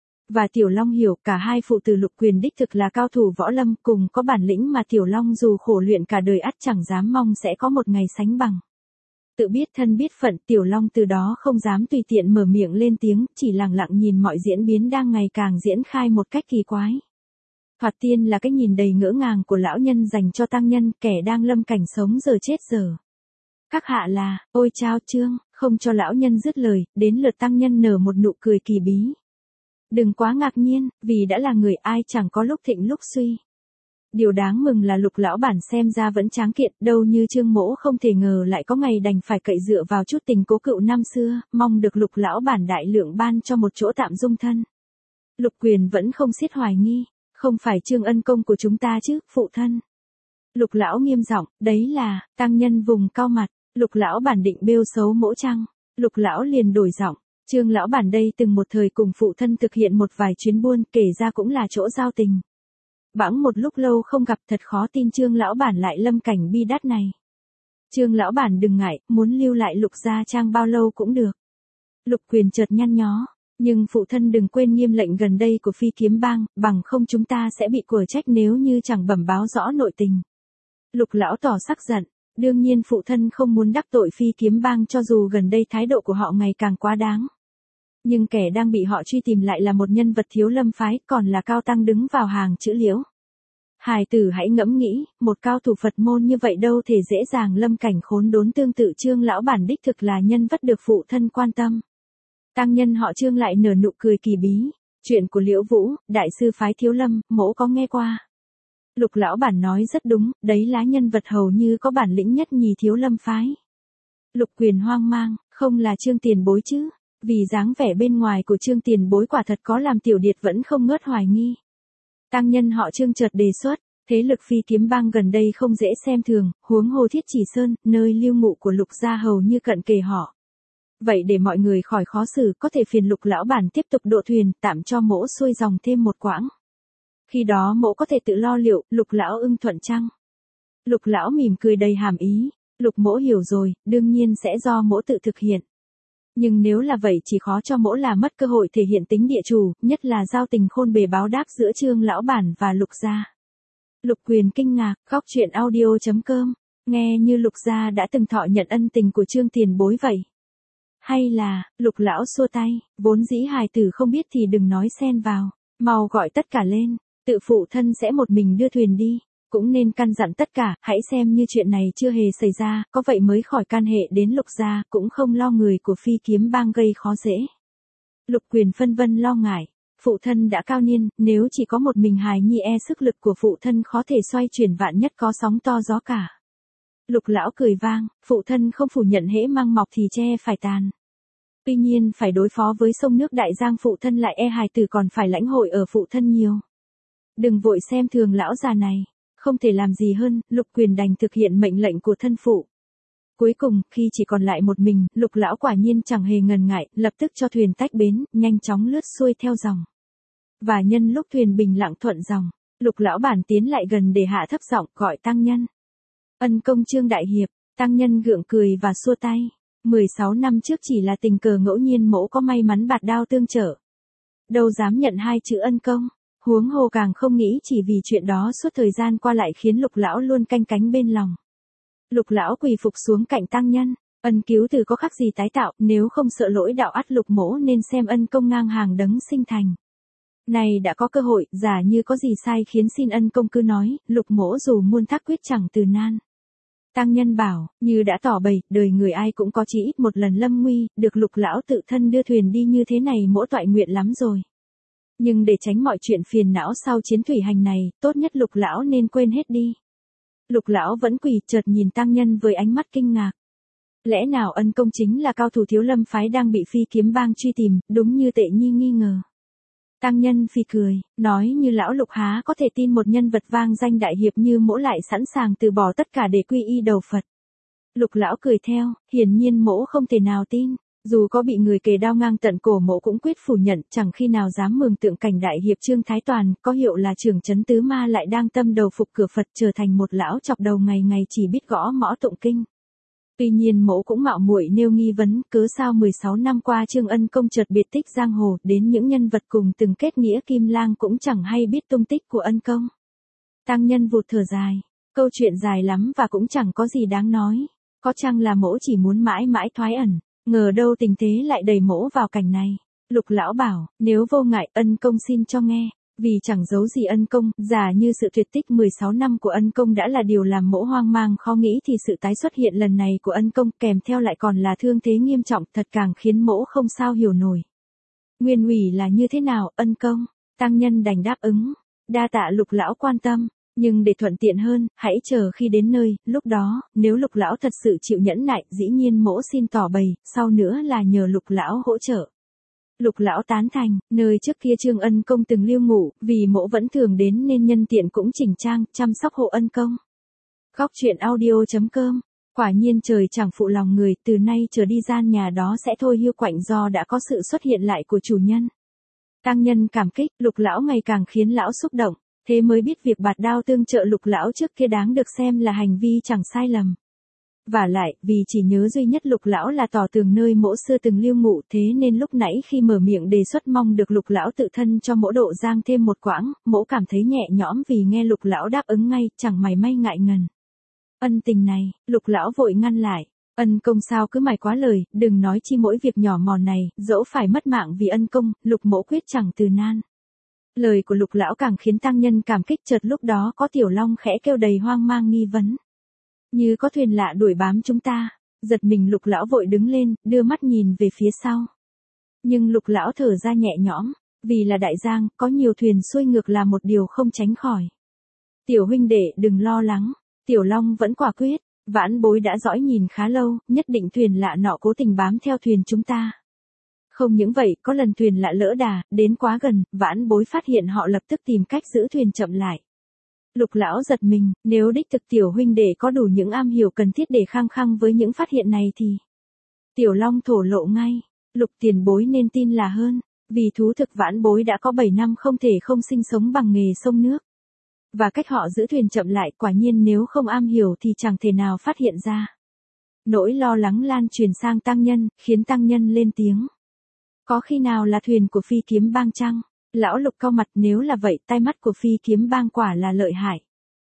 Và Tiểu Long hiểu cả hai phụ tử Lục Quyền đích thực là cao thủ võ lâm cùng có bản lĩnh mà Tiểu Long dù khổ luyện cả đời ắt chẳng dám mong sẽ có một ngày sánh bằng. Tự biết thân biết phận, Tiểu Long từ đó không dám tùy tiện mở miệng lên tiếng, chỉ lặng lặng nhìn mọi diễn biến đang ngày càng diễn khai một cách kỳ quái. Thoạt tiên là cái nhìn đầy ngỡ ngàng của lão nhân dành cho tăng nhân, kẻ đang lâm cảnh sống giờ chết giờ. Các hạ là, ôi chao Trương, không cho lão nhân dứt lời, đến lượt tăng nhân nở một nụ cười kỳ bí. Đừng quá ngạc nhiên, vì đã là người ai chẳng có lúc thịnh lúc suy. Điều đáng mừng là Lục lão bản xem ra vẫn tráng kiện, đâu như Trương mỗ không thể ngờ lại có ngày đành phải cậy dựa vào chút tình cố cựu năm xưa, mong được Lục lão bản đại lượng ban cho một chỗ tạm dung thân. Lục Quyền vẫn không xiết hoài nghi. Không phải Trương Ân Công của chúng ta chứ, phụ thân. Lục lão nghiêm giọng, đấy là, tăng nhân vùng cao mặt, Lục lão bản định bêu xấu mỗ chăng? Lục lão liền đổi giọng, Trương lão bản đây từng một thời cùng phụ thân thực hiện một vài chuyến buôn, kể ra cũng là chỗ giao tình. Bẵng một lúc lâu không gặp thật khó tin Trương lão bản lại lâm cảnh bi đát này. Trương lão bản đừng ngại, muốn lưu lại Lục gia trang bao lâu cũng được. Lục Quyền chợt nhăn nhó. Nhưng phụ thân đừng quên nghiêm lệnh gần đây của Phi Kiếm Bang, bằng không chúng ta sẽ bị quở trách nếu như chẳng bẩm báo rõ nội tình. Lục lão tỏ sắc giận, đương nhiên phụ thân không muốn đắc tội Phi Kiếm Bang cho dù gần đây thái độ của họ ngày càng quá đáng. Nhưng kẻ đang bị họ truy tìm lại là một nhân vật thiếu lâm phái, còn là cao tăng đứng vào hàng chữ Liễu. Hài tử hãy ngẫm nghĩ, một cao thủ Phật môn như vậy đâu thể dễ dàng lâm cảnh khốn đốn, tương tự Trương lão bản đích thực là nhân vật được phụ thân quan tâm. Tăng nhân họ Trương lại nở nụ cười kỳ bí, chuyện của Liễu Vũ, đại sư phái thiếu lâm, mỗ có nghe qua. Lục lão bản nói rất đúng, đấy là nhân vật hầu như có bản lĩnh nhất nhì thiếu lâm phái. Lục Quyền hoang mang, không là Trương tiền bối chứ? Vì dáng vẻ bên ngoài của Trương tiền bối quả thật có làm Tiểu Điệt vẫn không ngớt hoài nghi. Tăng nhân họ Trương chợt đề xuất, thế lực phi kiếm bang gần đây không dễ xem thường, huống hồ Thiết Chỉ Sơn, nơi lưu ngụ của Lục gia hầu như cận kề họ. Vậy để mọi người khỏi khó xử, có thể phiền Lục lão bản tiếp tục độ thuyền, tạm cho mỗ xuôi dòng thêm một quãng. Khi đó mỗ có thể tự lo liệu, Lục lão ưng thuận chăng? Lục lão mỉm cười đầy hàm ý, Lục mỗ hiểu rồi, đương nhiên sẽ do mỗ tự thực hiện. Nhưng nếu là vậy chỉ khó cho mỗ là mất cơ hội thể hiện tính địa chủ, nhất là giao tình khôn bề báo đáp giữa Trương lão bản và Lục gia. Lục Quyền kinh ngạc, góc truyện audio chấm com, nghe như Lục gia đã từng thọ nhận ân tình của Trương tiền bối vậy. Hay là, Lục lão xua tay, vốn dĩ hài tử không biết thì đừng nói xen vào, mau gọi tất cả lên, tự phụ thân sẽ một mình đưa thuyền đi. Cũng nên căn dặn tất cả, hãy xem như chuyện này chưa hề xảy ra, có vậy mới khỏi can hệ đến Lục gia, cũng không lo người của phi kiếm bang gây khó dễ. Lục Quyền phân vân lo ngại, phụ thân đã cao niên, nếu chỉ có một mình hài nhi e sức lực của phụ thân khó thể xoay chuyển, vạn nhất có sóng to gió cả. Lục lão cười vang, phụ thân không phủ nhận hễ mang mọc thì tre phải tàn. Tuy nhiên phải đối phó với sông nước Đại Giang, phụ thân lại e hài tử còn phải lãnh hội ở phụ thân nhiều. Đừng vội xem thường lão già này. Không thể làm gì hơn, Lục Quyền đành thực hiện mệnh lệnh của thân phụ. Cuối cùng, khi chỉ còn lại một mình, Lục lão quả nhiên chẳng hề ngần ngại, lập tức cho thuyền tách bến, nhanh chóng lướt xuôi theo dòng. Và nhân lúc thuyền bình lặng thuận dòng, Lục lão bản tiến lại gần để hạ thấp giọng gọi tăng nhân. Ân công Trương đại hiệp, tăng nhân gượng cười và xua tay. mười sáu năm trước chỉ là tình cờ ngẫu nhiên mỗ có may mắn bạt đao tương trợ. Đâu dám nhận hai chữ ân công. Huống hồ càng không nghĩ chỉ vì chuyện đó suốt thời gian qua lại khiến Lục lão luôn canh cánh bên lòng. Lục lão quỳ phục xuống cạnh tăng nhân, ân cứu từ có khác gì tái tạo, nếu không sợ lỗi đạo ắt Lục mỗ nên xem ân công ngang hàng đấng sinh thành. Này đã có cơ hội, giả như có gì sai khiến xin ân công cứ nói, Lục mỗ dù muôn thác quyết chẳng từ nan. Tăng nhân bảo, như đã tỏ bày, đời người ai cũng có chỉ ít một lần lâm nguy, được Lục lão tự thân đưa thuyền đi như thế này mỗ toại nguyện lắm rồi. Nhưng để tránh mọi chuyện phiền não sau chiến thủy hành này, tốt nhất Lục lão nên quên hết đi. Lục lão vẫn quỳ, chợt nhìn tăng nhân với ánh mắt kinh ngạc. Lẽ nào ân công chính là cao thủ thiếu lâm phái đang bị phi kiếm bang truy tìm, đúng như Tệ Nhi nghi ngờ. Tăng nhân phì cười, nói như lão Lục há có thể tin một nhân vật vang danh đại hiệp như mỗ lại sẵn sàng từ bỏ tất cả để quy y đầu Phật. Lục lão cười theo, hiển nhiên mỗ không thể nào tin. Dù có bị người kề đao ngang tận cổ mỗ cũng quyết phủ nhận, chẳng khi nào dám mường tượng cảnh đại hiệp Trương Thái Toàn, có hiệu là trưởng trấn tứ ma lại đang tâm đầu phục cửa Phật, trở thành một lão chọc đầu ngày ngày chỉ biết gõ mõ tụng kinh. Tuy nhiên mỗ cũng mạo muội nêu nghi vấn, cớ sao mười sáu năm qua Trương ân công chợt biệt tích giang hồ, đến những nhân vật cùng từng kết nghĩa kim lang cũng chẳng hay biết tung tích của ân công. Tăng nhân vụt thở dài, câu chuyện dài lắm và cũng chẳng có gì đáng nói, có chăng là mỗ chỉ muốn mãi mãi thoái ẩn. Ngờ đâu tình thế lại đẩy mỗ vào cảnh này. Lục lão bảo, nếu vô ngại ân công xin cho nghe, vì chẳng giấu gì ân công, giả như sự tuyệt tích mười sáu năm của ân công đã là điều làm mỗ hoang mang khó nghĩ thì sự tái xuất hiện lần này của ân công kèm theo lại còn là thương thế nghiêm trọng, thật càng khiến mỗ không sao hiểu nổi. Nguyên ủy là như thế nào, ân công? Tăng nhân đành đáp ứng, đa tạ Lục lão quan tâm. Nhưng để thuận tiện hơn, hãy chờ khi đến nơi, lúc đó, nếu Lục lão thật sự chịu nhẫn nại, dĩ nhiên mỗ xin tỏ bày, sau nữa là nhờ Lục lão hỗ trợ. Lục lão tán thành, nơi trước kia Trương ân công từng lưu ngụ, vì mỗ vẫn thường đến nên nhân tiện cũng chỉnh trang, chăm sóc hộ ân công. Góc truyện audio chấm com, quả nhiên trời chẳng phụ lòng người, từ nay trở đi gian nhà đó sẽ thôi hiu quạnh do đã có sự xuất hiện lại của chủ nhân. Tăng nhân cảm kích, Lục lão ngày càng khiến lão xúc động. Thế mới biết việc bạt đao tương trợ Lục lão trước kia đáng được xem là hành vi chẳng sai lầm. Vả lại, vì chỉ nhớ duy nhất Lục lão là tỏ tường nơi mỗ xưa từng lưu ngụ, thế nên lúc nãy khi mở miệng đề xuất mong được Lục lão tự thân cho mỗ độ giang thêm một quãng, mỗ cảm thấy nhẹ nhõm vì nghe Lục lão đáp ứng ngay, chẳng mảy may ngại ngần. Ân tình này, Lục lão vội ngăn lại. Ân công sao cứ mải quá lời, đừng nói chi mỗi việc nhỏ mò này, dẫu phải mất mạng vì ân công, Lục mỗ quyết chẳng từ nan. Lời của Lục lão càng khiến tăng nhân cảm kích, chợt lúc đó có Tiểu Long khẽ kêu đầy hoang mang nghi vấn. Như có thuyền lạ đuổi bám chúng ta, giật mình Lục lão vội đứng lên, đưa mắt nhìn về phía sau. Nhưng Lục lão thở ra nhẹ nhõm, vì là đại giang, có nhiều thuyền xuôi ngược là một điều không tránh khỏi. Tiểu huynh đệ đừng lo lắng, Tiểu Long vẫn quả quyết, vãn bối đã dõi nhìn khá lâu, nhất định thuyền lạ nọ cố tình bám theo thuyền chúng ta. Không những vậy, có lần thuyền lạ lỡ đà, đến quá gần, vãn bối phát hiện họ lập tức tìm cách giữ thuyền chậm lại. Lục lão giật mình, nếu đích thực Tiểu huynh đệ có đủ những am hiểu cần thiết để khăng khăng với những phát hiện này thì... Tiểu Long thổ lộ ngay, Lục tiền bối nên tin là hơn, vì thú thực vãn bối đã có bảy năm không thể không sinh sống bằng nghề sông nước. Và cách họ giữ thuyền chậm lại quả nhiên nếu không am hiểu thì chẳng thể nào phát hiện ra. Nỗi lo lắng lan truyền sang tăng nhân, khiến tăng nhân lên tiếng. Có khi nào là thuyền của Phi Kiếm Bang chăng? Lão Lục cau mặt, nếu là vậy tai mắt của Phi Kiếm Bang quả là lợi hại.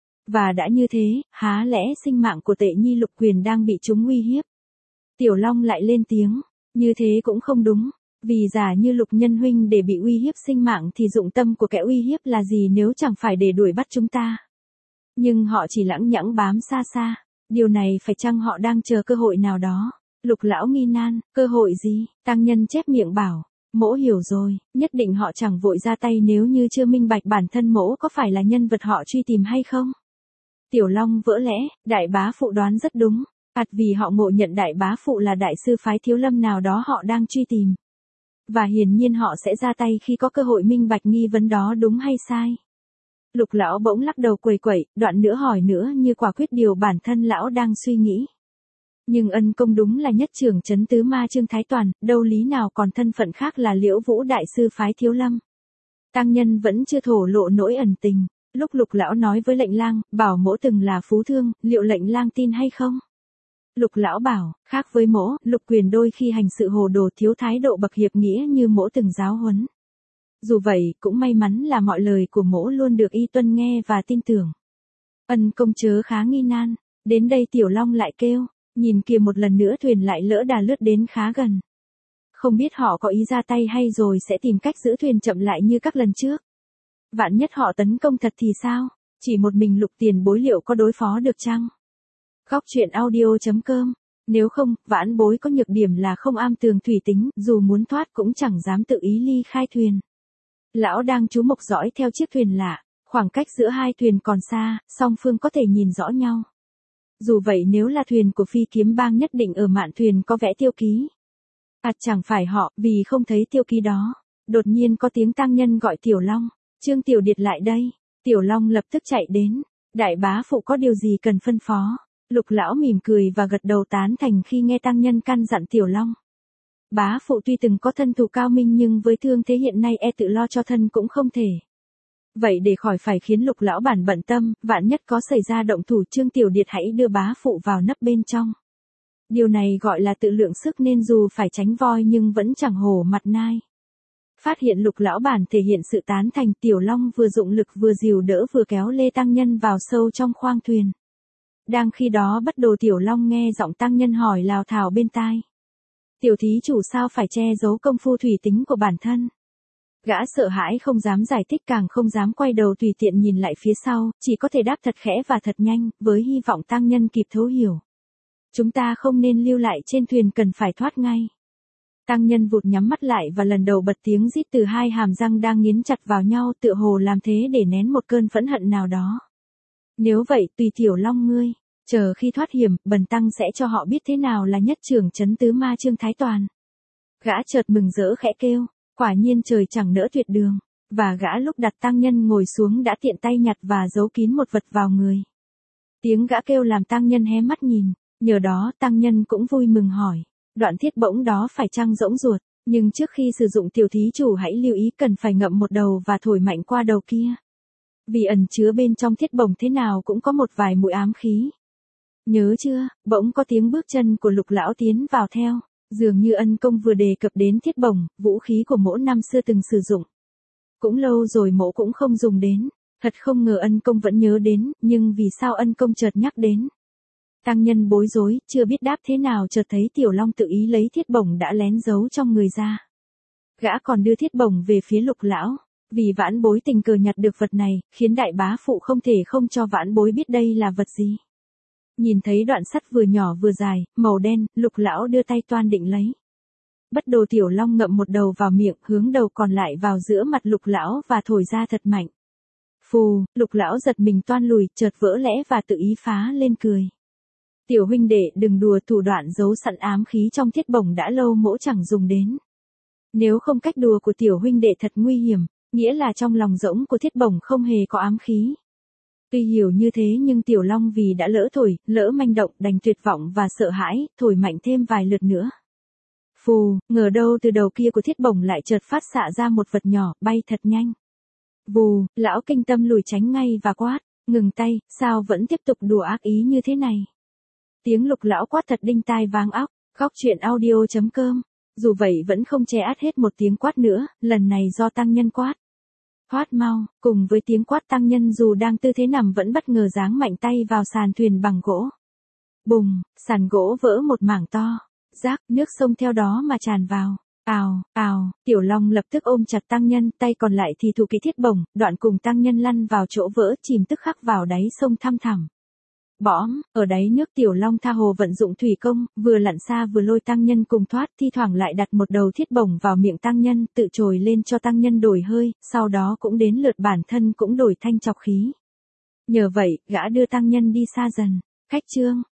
Và đã như thế, há lẽ sinh mạng của Tệ Nhi Lục Quyền đang bị chúng uy hiếp? Tiểu Long lại lên tiếng, như thế cũng không đúng. Vì giả như Lục nhân huynh để bị uy hiếp sinh mạng thì dụng tâm của kẻ uy hiếp là gì nếu chẳng phải để đuổi bắt chúng ta. Nhưng họ chỉ lãng nhãng bám xa xa, điều này phải chăng họ đang chờ cơ hội nào đó? Lục lão nghi nan, cơ hội gì? Tăng nhân chép miệng bảo, mỗ hiểu rồi, nhất định họ chẳng vội ra tay nếu như chưa minh bạch bản thân mỗ có phải là nhân vật họ truy tìm hay không. Tiểu Long vỡ lẽ, đại bá phụ đoán rất đúng, ắt vì họ ngộ nhận đại bá phụ là đại sư phái Thiếu Lâm nào đó họ đang truy tìm. Và hiển nhiên họ sẽ ra tay khi có cơ hội minh bạch nghi vấn đó đúng hay sai. Lục lão bỗng lắc đầu quẩy quẩy, đoạn nữa hỏi nữa như quả quyết điều bản thân lão đang suy nghĩ. Nhưng ân công đúng là nhất trưởng trấn tứ ma Trương Thái Toàn, đâu lý nào còn thân phận khác là Liễu Vũ đại sư phái Thiếu Lâm. Tăng nhân vẫn chưa thổ lộ nỗi ẩn tình, lúc Lục lão nói với Lệnh Lang, bảo mỗ từng là phú thương, liệu Lệnh Lang tin hay không? Lục lão bảo, khác với mỗ, Lục Quyền đôi khi hành sự hồ đồ thiếu thái độ bậc hiệp nghĩa như mỗ từng giáo huấn. Dù vậy, cũng may mắn là mọi lời của mỗ luôn được y tuân nghe và tin tưởng. Ân công chớ khá nghi nan, đến đây Tiểu Long lại kêu, nhìn kìa một lần nữa thuyền lại lỡ đà lướt đến khá gần. Không biết họ có ý ra tay hay rồi sẽ tìm cách giữ thuyền chậm lại như các lần trước. Vạn nhất họ tấn công thật thì sao? Chỉ một mình Lục tiền bối liệu có đối phó được chăng? Góc truyện audio chấm com. Nếu không, vãn bối có nhược điểm là không am tường thủy tính, dù muốn thoát cũng chẳng dám tự ý ly khai thuyền. Lão đang chú mục dõi theo chiếc thuyền lạ, khoảng cách giữa hai thuyền còn xa, song phương có thể nhìn rõ nhau. Dù vậy nếu là thuyền của Phi Kiếm Bang nhất định ở mạn thuyền có vẽ tiêu ký. À chẳng phải họ, vì không thấy tiêu ký đó. Đột nhiên có tiếng tăng nhân gọi Tiểu Long, Trương Tiểu Điệt lại đây. Tiểu Long lập tức chạy đến, đại bá phụ có điều gì cần phân phó? Lục lão mỉm cười và gật đầu tán thành khi nghe tăng nhân căn dặn Tiểu Long. Bá phụ tuy từng có thân thủ cao minh nhưng với thương thế hiện nay e tự lo cho thân cũng không thể. Vậy để khỏi phải khiến Lục lão bản bận tâm, vạn nhất có xảy ra động thủ Trương Tiểu Điệt hãy đưa bá phụ vào nấp bên trong. Điều này gọi là tự lượng sức nên dù phải tránh voi nhưng vẫn chẳng hổ mặt nai. Phát hiện Lục lão bản thể hiện sự tán thành, Tiểu Long vừa dụng lực vừa dìu đỡ vừa kéo lê tăng nhân vào sâu trong khoang thuyền. Đang khi đó bất đồ Tiểu Long nghe giọng tăng nhân hỏi lào thào bên tai. Tiểu thí chủ sao phải che giấu công phu thủy tính của bản thân? Gã sợ hãi không dám giải thích càng không dám quay đầu tùy tiện nhìn lại phía sau, chỉ có thể đáp thật khẽ và thật nhanh, với hy vọng tăng nhân kịp thấu hiểu. Chúng ta không nên lưu lại trên thuyền, cần phải thoát ngay. Tăng nhân vụt nhắm mắt lại và lần đầu bật tiếng rít từ hai hàm răng đang nghiến chặt vào nhau, tựa hồ làm thế để nén một cơn phẫn hận nào đó. Nếu vậy, tùy Tiểu Long ngươi, chờ khi thoát hiểm, bần tăng sẽ cho họ biết thế nào là nhất trưởng trấn tứ ma Trương Thái Toàn. Gã chợt mừng rỡ khẽ kêu, quả nhiên trời chẳng nỡ tuyệt đường, và gã lúc đặt tăng nhân ngồi xuống đã tiện tay nhặt và giấu kín một vật vào người. Tiếng gã kêu làm tăng nhân hé mắt nhìn, nhờ đó tăng nhân cũng vui mừng hỏi, đoạn thiết bổng đó phải chăng rỗng ruột, nhưng trước khi sử dụng Tiểu thí chủ hãy lưu ý cần phải ngậm một đầu và thổi mạnh qua đầu kia. Vì ẩn chứa bên trong thiết bổng thế nào cũng có một vài mũi ám khí. Nhớ chưa? Bỗng có tiếng bước chân của Lục lão tiến vào theo, dường như ân công vừa đề cập đến thiết bổng, vũ khí của mỗ năm xưa từng sử dụng. Cũng lâu rồi mỗ cũng không dùng đến, thật không ngờ ân công vẫn nhớ đến, nhưng vì sao ân công chợt nhắc đến? Tăng nhân bối rối, chưa biết đáp thế nào chợt thấy Tiểu Long tự ý lấy thiết bổng đã lén giấu trong người ra. Gã còn đưa thiết bổng về phía Lục lão, vì vãn bối tình cờ nhặt được vật này, khiến đại bá phụ không thể không cho vãn bối biết đây là vật gì. Nhìn thấy đoạn sắt vừa nhỏ vừa dài, màu đen, Lục lão đưa tay toan định lấy. Bất đồ Tiểu Long ngậm một đầu vào miệng, hướng đầu còn lại vào giữa mặt Lục lão và thổi ra thật mạnh. Phù, Lục lão giật mình toan lùi, chợt vỡ lẽ và tự ý phá lên cười. Tiểu huynh đệ đừng đùa, thủ đoạn giấu sẵn ám khí trong thiết bổng đã lâu mỗ chẳng dùng đến. Nếu không cách đùa của tiểu huynh đệ thật nguy hiểm, nghĩa là trong lòng rỗng của thiết bổng không hề có ám khí. Tuy hiểu như thế nhưng Tiểu Long vì đã lỡ thổi, lỡ manh động đành tuyệt vọng và sợ hãi, thổi mạnh thêm vài lượt nữa. Phù, ngờ đâu từ đầu kia của thiết bổng lại chợt phát xạ ra một vật nhỏ, bay thật nhanh. Vù, lão kinh tâm lùi tránh ngay và quát, ngừng tay, sao vẫn tiếp tục đùa ác ý như thế này. Tiếng Lục lão quát thật đinh tai vang óc, góc truyện audio chấm com. Dù vậy vẫn không che át hết một tiếng quát nữa, lần này do tăng nhân quát. Thoát mau, cùng với tiếng quát tăng nhân dù đang tư thế nằm vẫn bất ngờ giáng mạnh tay vào sàn thuyền bằng gỗ. Bùng, sàn gỗ vỡ một mảng to, rác, nước sông theo đó mà tràn vào. Ào, ào, Tiểu Long lập tức ôm chặt tăng nhân, tay còn lại thì thủ kỹ thiết bổng, đoạn cùng tăng nhân lăn vào chỗ vỡ, chìm tức khắc vào đáy sông thăm thẳm. Bõm, ở đáy nước Tiểu Long tha hồ vận dụng thủy công, vừa lặn xa vừa lôi tăng nhân cùng thoát, thi thoảng lại đặt một đầu thiết bổng vào miệng tăng nhân, tự trồi lên cho tăng nhân đổi hơi, sau đó cũng đến lượt bản thân cũng đổi thanh chọc khí. Nhờ vậy, gã đưa tăng nhân đi xa dần. Khách chương